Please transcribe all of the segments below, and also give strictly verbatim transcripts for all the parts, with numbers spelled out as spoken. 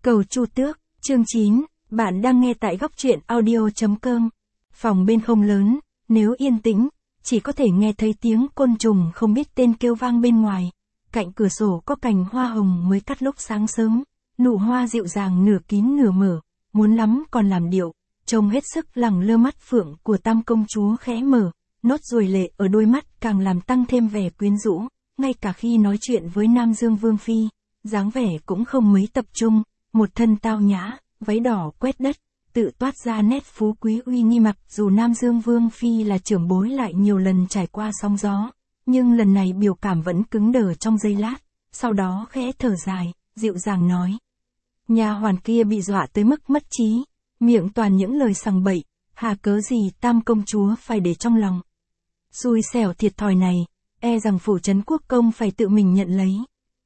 Cầu Chu Tước, chương chín, bạn đang nghe tại góc truyện audio chấm com. Phòng bên không lớn, nếu yên tĩnh, chỉ có thể nghe thấy tiếng côn trùng không biết tên kêu vang bên ngoài. Cạnh cửa sổ có cành hoa hồng mới cắt lúc sáng sớm, nụ hoa dịu dàng nửa kín nửa mở, muốn lắm còn làm điệu, trông hết sức lẳng lơ mắt phượng của Tam công chúa khẽ mở, nốt ruồi lệ ở đôi mắt càng làm tăng thêm vẻ quyến rũ, ngay cả khi nói chuyện với Nam Dương Vương Phi, dáng vẻ cũng không mấy tập trung, một thân tao nhã, váy đỏ quét đất, tự toát ra nét phú quý uy nghi mặc dù Nam Dương Vương Phi là trưởng bối lại nhiều lần trải qua sóng gió, nhưng lần này biểu cảm vẫn cứng đờ trong giây lát, sau đó khẽ thở dài, dịu dàng nói. Nha hoàn kia bị dọa tới mức mất trí, miệng toàn những lời sằng bậy, hà cớ gì Tam công chúa phải để trong lòng. Xui xẻo thiệt thòi này, e rằng phủ trấn quốc công phải tự mình nhận lấy.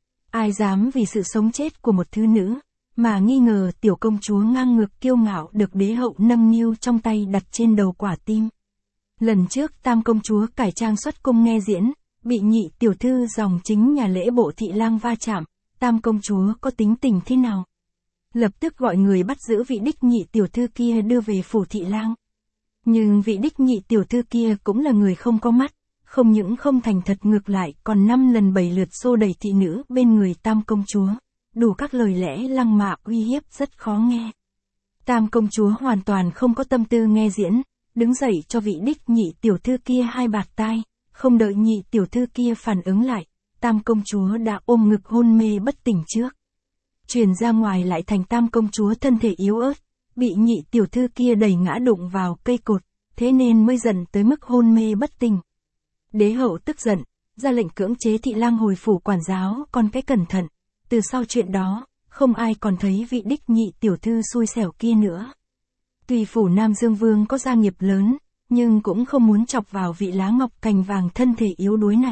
Ai dám vì sự sống chết của một thứ nữ, mà nghi ngờ tiểu công chúa ngang ngược kiêu ngạo được đế hậu nâng niu trong tay đặt trên đầu quả tim. Lần trước Tam công chúa cải trang xuất cung nghe diễn, bị nhị tiểu thư dòng chính nhà lễ bộ thị lang va chạm, Tam công chúa có tính tình thế nào? Lập tức gọi người bắt giữ vị đích nhị tiểu thư kia đưa về phủ thị lang. Nhưng vị đích nhị tiểu thư kia cũng là người không có mắt, không những không thành thật ngược lại còn năm lần bảy lượt xô đẩy thị nữ bên người Tam công chúa, đủ các lời lẽ lăng mạ uy hiếp rất khó nghe. Tam công chúa hoàn toàn không có tâm tư nghe diễn, đứng dậy cho vị đích nhị tiểu thư kia hai bạt tai, không đợi nhị tiểu thư kia phản ứng lại, Tam công chúa đã ôm ngực hôn mê bất tỉnh trước. Truyền ra ngoài lại thành Tam công chúa thân thể yếu ớt, bị nhị tiểu thư kia đẩy ngã đụng vào cây cột, thế nên mới giận tới mức hôn mê bất tỉnh. Đế hậu tức giận, ra lệnh cưỡng chế thị lang hồi phủ quản giáo con cái cẩn thận, từ sau chuyện đó, không ai còn thấy vị đích nhị tiểu thư xui xẻo kia nữa. Tuy phủ Nam Dương Vương có gia nghiệp lớn, nhưng cũng không muốn chọc vào vị lá ngọc cành vàng thân thể yếu đuối này.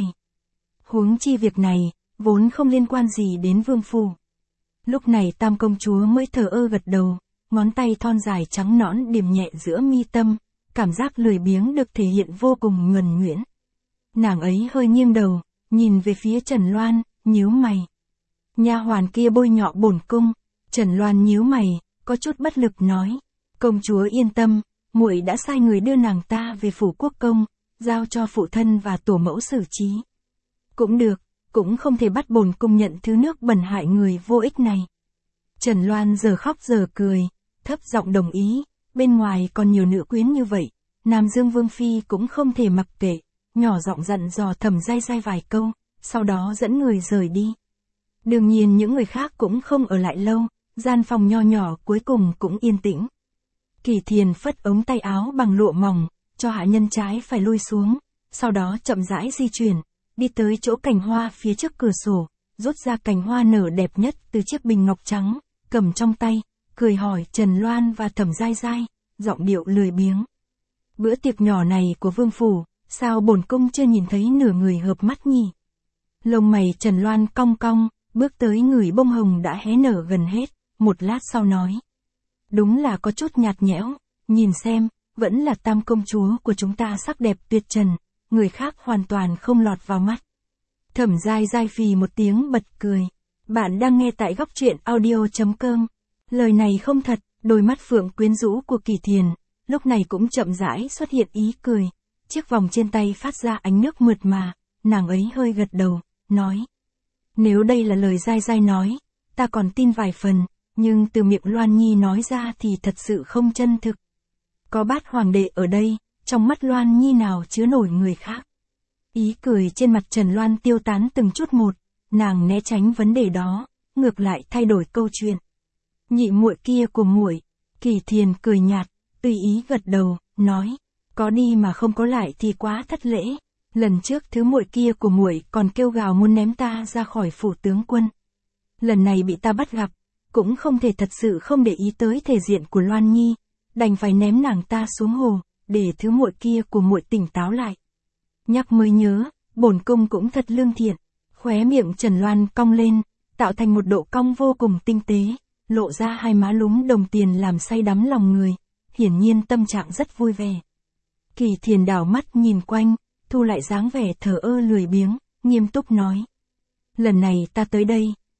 Huống chi việc này, vốn không liên quan gì đến vương phủ. Lúc này Tam công chúa mới thờ ơ gật đầu, ngón tay thon dài trắng nõn điểm nhẹ giữa mi tâm, cảm giác lười biếng được thể hiện vô cùng nhuần nhuyễn. Nàng ấy hơi nghiêng đầu, nhìn về phía Trần Loan, nhíu mày. Nha hoàn kia bôi nhọ bổn cung. Trần Loan nhíu mày, có chút bất lực nói, công chúa yên tâm, muội đã sai người đưa nàng ta về phủ quốc công, giao cho phụ thân và tổ mẫu xử trí. Cũng được, cũng không thể bắt bổn cung nhận thứ nước bẩn hại người vô ích này. Trần Loan giờ khóc giờ cười, thấp giọng đồng ý, bên ngoài còn nhiều nữ quyến như vậy, Nam Dương Vương Phi cũng không thể mặc kệ, nhỏ giọng dặn dò Thẩm Giai Giai vài câu, sau đó dẫn người rời đi. Đương nhiên những người khác cũng không ở lại lâu, gian phòng nho nhỏ cuối cùng cũng yên tĩnh. Kỳ Thiền phất ống tay áo bằng lụa mỏng, cho hạ nhân trái phải lui xuống, sau đó chậm rãi di chuyển, đi tới chỗ cành hoa phía trước cửa sổ, rút ra cành hoa nở đẹp nhất từ chiếc bình ngọc trắng, cầm trong tay, cười hỏi Trần Loan và Thẩm Giai Giai, giọng điệu lười biếng. Bữa tiệc nhỏ này của vương phủ, sao bổn cung chưa nhìn thấy nửa người hợp mắt nhỉ? Lông mày Trần Loan cong cong, bước tới người bông hồng đã hé nở gần hết, một lát sau nói. Đúng là có chút nhạt nhẽo, nhìn xem, vẫn là Tam công chúa của chúng ta sắc đẹp tuyệt trần, người khác hoàn toàn không lọt vào mắt. Thẩm Giai Giai phì một tiếng bật cười. Bạn đang nghe tại góc truyện audio chấm com. Lời này không thật, đôi mắt phượng quyến rũ của Kỳ Thiền, lúc này cũng chậm rãi xuất hiện ý cười. Chiếc vòng trên tay phát ra ánh nước mượt mà, nàng ấy hơi gật đầu, nói. Nếu đây là lời Giai Giai nói, ta còn tin vài phần, nhưng từ miệng Loan Nhi nói ra thì thật sự không chân thực. Có bát hoàng đệ ở đây, trong mắt Loan Nhi nào chứa nổi người khác. Ý cười trên mặt Trần Loan tiêu tán từng chút một, nàng né tránh vấn đề đó, ngược lại thay đổi câu chuyện. Nhị muội kia của muội, Kỳ Thiền cười nhạt, tùy ý gật đầu, nói, có đi mà không có lại thì quá thất lễ. Lần trước thứ muội kia của muội còn kêu gào muốn ném ta ra khỏi phủ tướng quân. Lần này bị ta bắt gặp, cũng không thể thật sự không để ý tới thể diện của Loan Nhi, đành phải ném nàng ta xuống hồ, để thứ muội kia của muội tỉnh táo lại. Nhắc mới nhớ, bổn cung cũng thật lương thiện. Khóe miệng Trần Loan cong lên, tạo thành một độ cong vô cùng tinh tế, lộ ra hai má lúm đồng tiền làm say đắm lòng người, hiển nhiên tâm trạng rất vui vẻ. Kỳ Thiền đảo mắt nhìn quanh, thu lại dáng vẻ thờ ơ lười biếng, nghiêm túc nói. Lần này ta tới đây,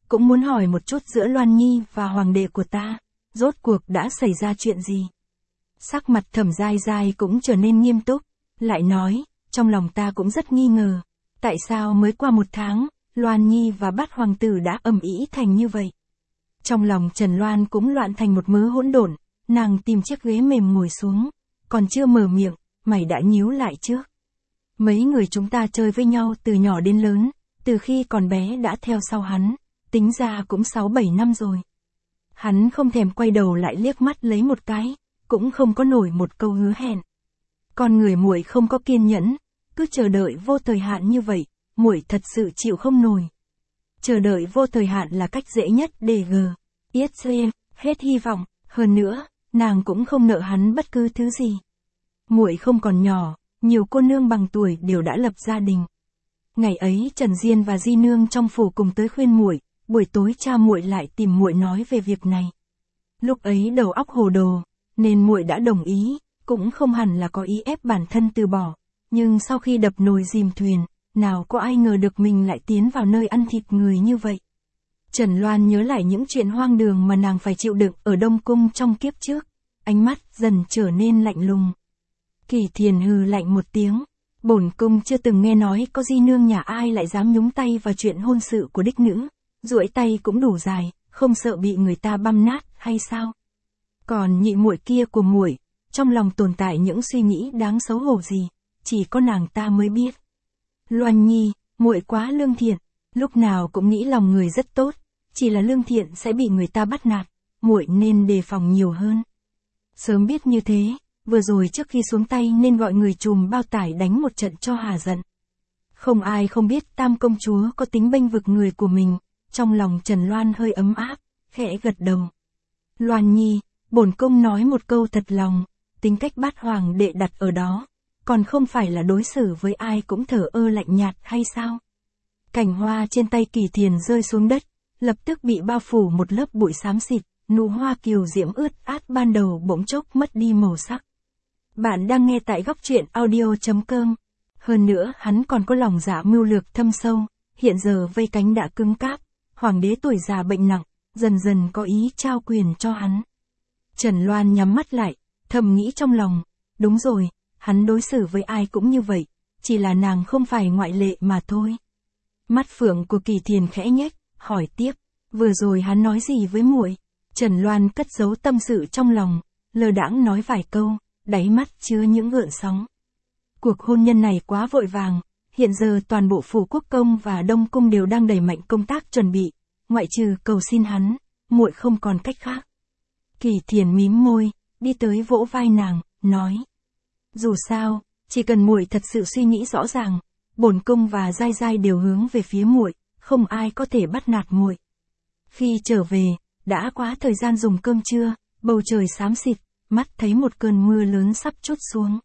cũng muốn hỏi một chút giữa Loan Nhi và hoàng đệ của ta, rốt cuộc đã xảy ra chuyện gì. Sắc mặt Thẩm Giai Giai cũng trở nên nghiêm túc, lại nói, trong lòng ta cũng rất nghi ngờ, tại sao mới qua một tháng, Loan Nhi và Bát hoàng tử đã ầm ĩ thành như vậy. Trong lòng Trần Loan cũng loạn thành một mớ hỗn độn, nàng tìm chiếc ghế mềm ngồi xuống, còn chưa mở miệng, mày đã nhíu lại trước. Mấy người chúng ta chơi với nhau từ nhỏ đến lớn, từ khi còn bé đã theo sau hắn, tính ra cũng sáu bảy năm rồi. Hắn không thèm quay đầu lại liếc mắt lấy một cái, cũng không có nổi một câu hứa hẹn. Con người muội không có kiên nhẫn, cứ chờ đợi vô thời hạn như vậy, muội thật sự chịu không nổi. Chờ đợi vô thời hạn là cách dễ nhất để gờ, yết xê, hết hy vọng, hơn nữa, nàng cũng không nợ hắn bất cứ thứ gì. Muội không còn nhỏ, nhiều cô nương bằng tuổi đều đã lập gia đình. Ngày ấy Trần Diên và Di nương trong phủ cùng tới khuyên muội, buổi tối cha muội lại tìm muội nói về việc này. Lúc ấy đầu óc hồ đồ, nên muội đã đồng ý, cũng không hẳn là có ý ép bản thân từ bỏ, nhưng sau khi đập nồi dìm thuyền, nào có ai ngờ được mình lại tiến vào nơi ăn thịt người như vậy. Trần Loan nhớ lại những chuyện hoang đường mà nàng phải chịu đựng ở Đông Cung trong kiếp trước, ánh mắt dần trở nên lạnh lùng. Kỳ Thiền hừ lạnh một tiếng, bổn cung chưa từng nghe nói có Di nương nhà ai lại dám nhúng tay vào chuyện hôn sự của đích nữ, duỗi tay cũng đủ dài, không sợ bị người ta băm nát hay sao? Còn nhị muội kia của muội, trong lòng tồn tại những suy nghĩ đáng xấu hổ gì, chỉ có nàng ta mới biết. Loan Nhi, muội quá lương thiện, lúc nào cũng nghĩ lòng người rất tốt, chỉ là lương thiện sẽ bị người ta bắt nạt, muội nên đề phòng nhiều hơn. Sớm biết như thế, vừa rồi trước khi xuống tay nên gọi người trùm bao tải đánh một trận cho hà giận. Không ai không biết Tam công chúa có tính bênh vực người của mình, trong lòng Trần Loan hơi ấm áp, khẽ gật đầu. Loan Nhi, bổn cung nói một câu thật lòng, tính cách Bát hoàng đệ đặt ở đó, còn không phải là đối xử với ai cũng thờ ơ lạnh nhạt hay sao? Cành hoa trên tay Kỳ Thiền rơi xuống đất, lập tức bị bao phủ một lớp bụi xám xịt, nụ hoa kiều diễm ướt át ban đầu bỗng chốc mất đi màu sắc. Bạn đang nghe tại góc truyện audio chấm com. Hơn nữa hắn còn có lòng dạ mưu lược thâm sâu, hiện giờ vây cánh đã cứng cáp, hoàng đế tuổi già bệnh nặng, dần dần có ý trao quyền cho hắn. Trần Loan nhắm mắt lại, thầm nghĩ trong lòng, đúng rồi, hắn đối xử với ai cũng như vậy, chỉ là nàng không phải ngoại lệ mà thôi. Mắt phượng của Kỳ Thiền khẽ nhếch, hỏi tiếp, vừa rồi hắn nói gì với muội? Trần Loan cất giấu tâm sự trong lòng, lơ đãng nói vài câu, đáy mắt chứa những gợn sóng. Cuộc hôn nhân này quá vội vàng, hiện giờ toàn bộ phủ quốc công và Đông Cung đều đang đẩy mạnh công tác chuẩn bị, ngoại trừ cầu xin hắn, muội không còn cách khác. Kỳ Thiền mím môi, đi tới vỗ vai nàng, nói. Dù sao, chỉ cần muội thật sự suy nghĩ rõ ràng, bổn cung và Giai Giai đều hướng về phía muội, không ai có thể bắt nạt muội. Khi trở về, đã quá thời gian dùng cơm trưa, bầu trời xám xịt, mắt thấy một cơn mưa lớn sắp trút xuống.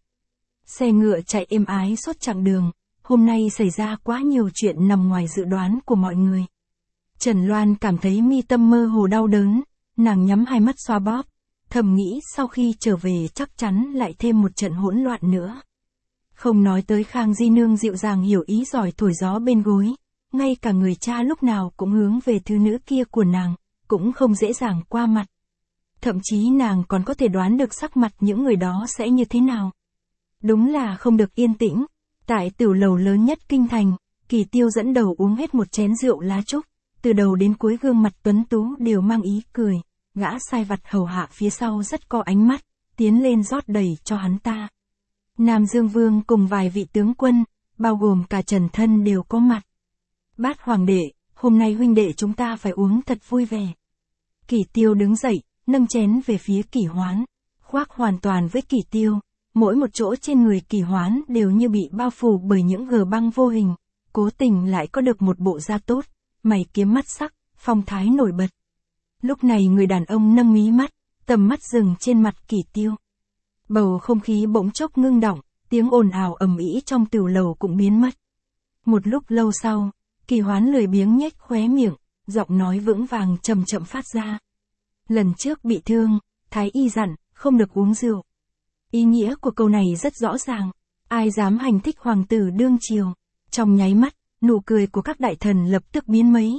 Xe ngựa chạy êm ái suốt chặng đường, hôm nay xảy ra quá nhiều chuyện nằm ngoài dự đoán của mọi người. Trần Loan cảm thấy mi tâm mơ hồ đau đớn, nàng nhắm hai mắt xoa bóp, thầm nghĩ sau khi trở về chắc chắn lại thêm một trận hỗn loạn nữa. Không nói tới Khang Di nương dịu dàng hiểu ý giỏi thổi gió bên gối, ngay cả người cha lúc nào cũng hướng về thứ nữ kia của nàng, cũng không dễ dàng qua mặt. Thậm chí nàng còn có thể đoán được sắc mặt những người đó sẽ như thế nào. Đúng là không được yên tĩnh. Tại tiểu lầu lớn nhất kinh thành, Kỳ Tiêu dẫn đầu uống hết một chén rượu lá trúc, từ đầu đến cuối gương mặt tuấn tú đều mang ý cười, gã sai vặt hầu hạ phía sau rất có ánh mắt, tiến lên rót đầy cho hắn ta. Nam Dương Vương cùng vài vị tướng quân, bao gồm cả Trần Thân đều có mặt. Bát hoàng đệ, hôm nay huynh đệ chúng ta phải uống thật vui vẻ. Kỳ Tiêu đứng dậy, nâng chén về phía Kỳ Hoán, khoác hoàn toàn với Kỳ Tiêu. Mỗi một chỗ trên người Kỳ Hoán đều như bị bao phủ bởi những gờ băng vô hình, cố tình lại có được một bộ da tốt, mày kiếm mắt sắc, phong thái nổi bật. Lúc này người đàn ông nâng mí mắt, tầm mắt dừng trên mặt Kỳ Tiêu. Bầu không khí bỗng chốc ngưng đọng, tiếng ồn ào ầm ĩ trong tiểu lầu cũng biến mất. Một lúc lâu sau, Kỳ Hoán lười biếng nhếch khóe miệng, giọng nói vững vàng chậm chậm phát ra. Lần trước bị thương, Thái y dặn, không được uống rượu. Ý nghĩa của câu này rất rõ ràng, ai dám hành thích hoàng tử đương triều. Trong nháy mắt, nụ cười của các đại thần lập tức biến mấy,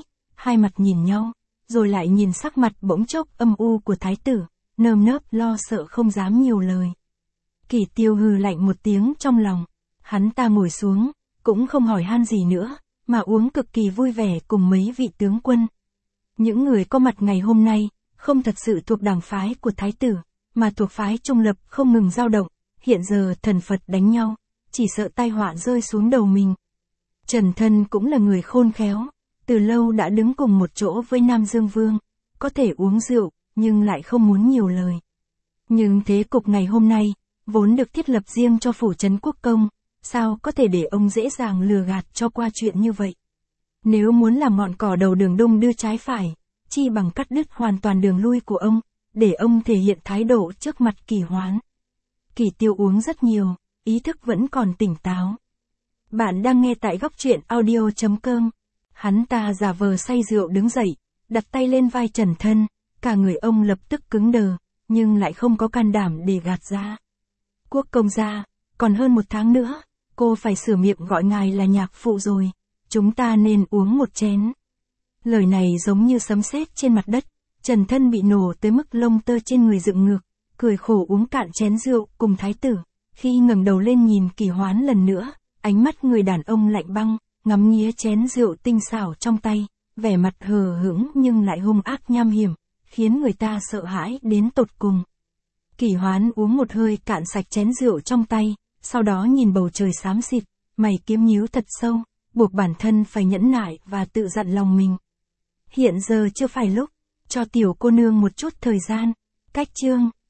hai mặt nhìn nhau, rồi lại nhìn sắc mặt bỗng chốc âm u của thái tử, nơm nớp lo sợ không dám nhiều lời. Kỷ Tiêu hừ lạnh một tiếng trong lòng, hắn ta ngồi xuống, cũng không hỏi han gì nữa, mà uống cực kỳ vui vẻ cùng mấy vị tướng quân. Những người có mặt ngày hôm nay, không thật sự thuộc đảng phái của thái tử, mà thuộc phái trung lập không ngừng dao động, hiện giờ thần Phật đánh nhau, chỉ sợ tai họa rơi xuống đầu mình. Trần Thân cũng là người khôn khéo, từ lâu đã đứng cùng một chỗ với Nam Dương Vương, có thể uống rượu, nhưng lại không muốn nhiều lời. Nhưng thế cục ngày hôm nay, vốn được thiết lập riêng cho phủ trấn quốc công, sao có thể để ông dễ dàng lừa gạt cho qua chuyện như vậy. Nếu muốn làm ngọn cỏ đầu đường đung đưa trái phải, chi bằng cắt đứt hoàn toàn đường lui của ông, để ông thể hiện thái độ trước mặt Kỷ Hoán. Kỷ Tiêu uống rất nhiều, ý thức vẫn còn tỉnh táo. Bạn đang nghe tại góc truyện audio chấm com. Hắn ta giả vờ say rượu đứng dậy, đặt tay lên vai Trần Thân, cả người ông lập tức cứng đờ, nhưng lại không có can đảm để gạt ra. Quốc công gia, còn hơn một tháng nữa, cô phải sửa miệng gọi ngài là nhạc phụ rồi, chúng ta nên uống một chén. Lời này giống như sấm sét trên mặt đất, Trần Thân bị nổ tới mức lông tơ trên người dựng ngược, cười khổ uống cạn chén rượu cùng thái tử, khi ngẩng đầu lên nhìn Kỷ Hoán lần nữa, ánh mắt người đàn ông lạnh băng, ngắm nghía chén rượu tinh xảo trong tay, vẻ mặt hờ hững nhưng lại hung ác nham hiểm, khiến người ta sợ hãi đến tột cùng. Kỷ Hoán uống một hơi cạn sạch chén rượu trong tay, sau đó nhìn bầu trời xám xịt, mày kiếm nhíu thật sâu, buộc bản thân phải nhẫn nại và tự dặn lòng mình. Hiện giờ chưa phải lúc, cho tiểu cô nương một chút thời gian. Cách chương